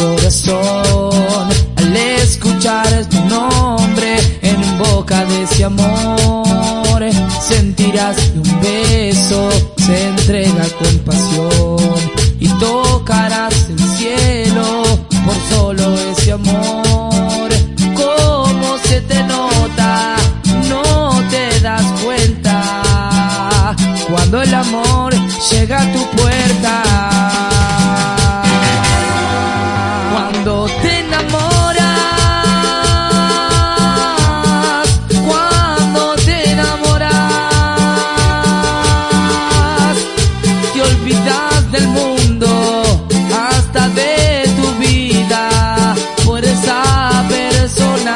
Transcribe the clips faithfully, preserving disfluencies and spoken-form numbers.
corazón al escuchar tu nombre en boca de ese amor. Sentirás que un beso se entrega con pasión y tocarás el cielo por solo ese amor. Cómo se te nota, no te das cuenta cuando el amor llega a tu puerta. Cuando te enamoras, cuando te enamoras, te olvidas del mundo, hasta de tu vida, por esa persona.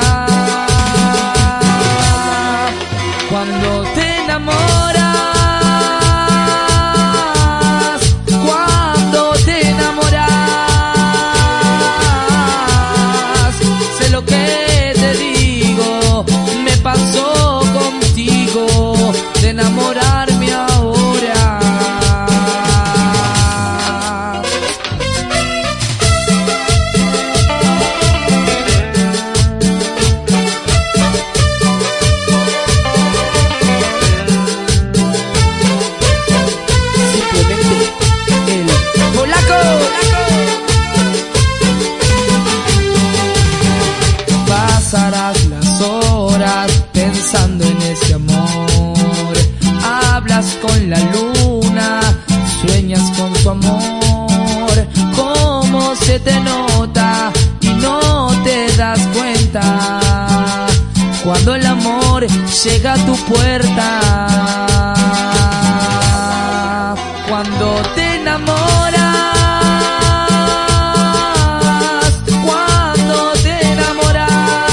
Cuando te enamoras, cuando te enamoras, sé lo que te digo, me pasó contigo, de enamorarme ahora. Pasarás las horas pensando en ese amor, hablas con la luna, sueñas con su amor. Cómo se te nota y no te das cuenta cuando el amor llega a tu puerta. Cuando te enamoras, cuando te enamoras,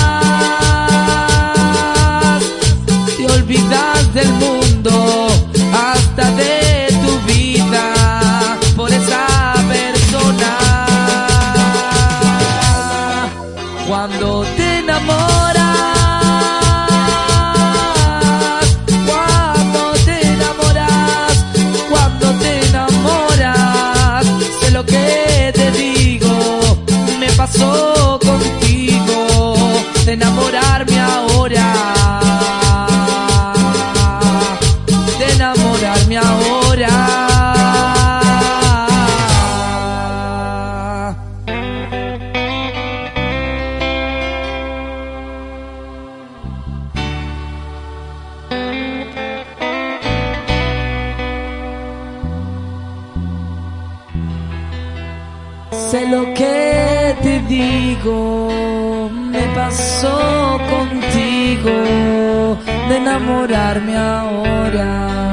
te olvidas del mundo, hasta de tu vida, por esa persona. Cuando te enamoras, cuando te enamoras, cuando te enamoras, sé lo que te digo, me pasó contigo, de enamorarme ahora, de enamorarme ahora. Sé lo que te digo, me pasó contigo, de enamorarme ahora.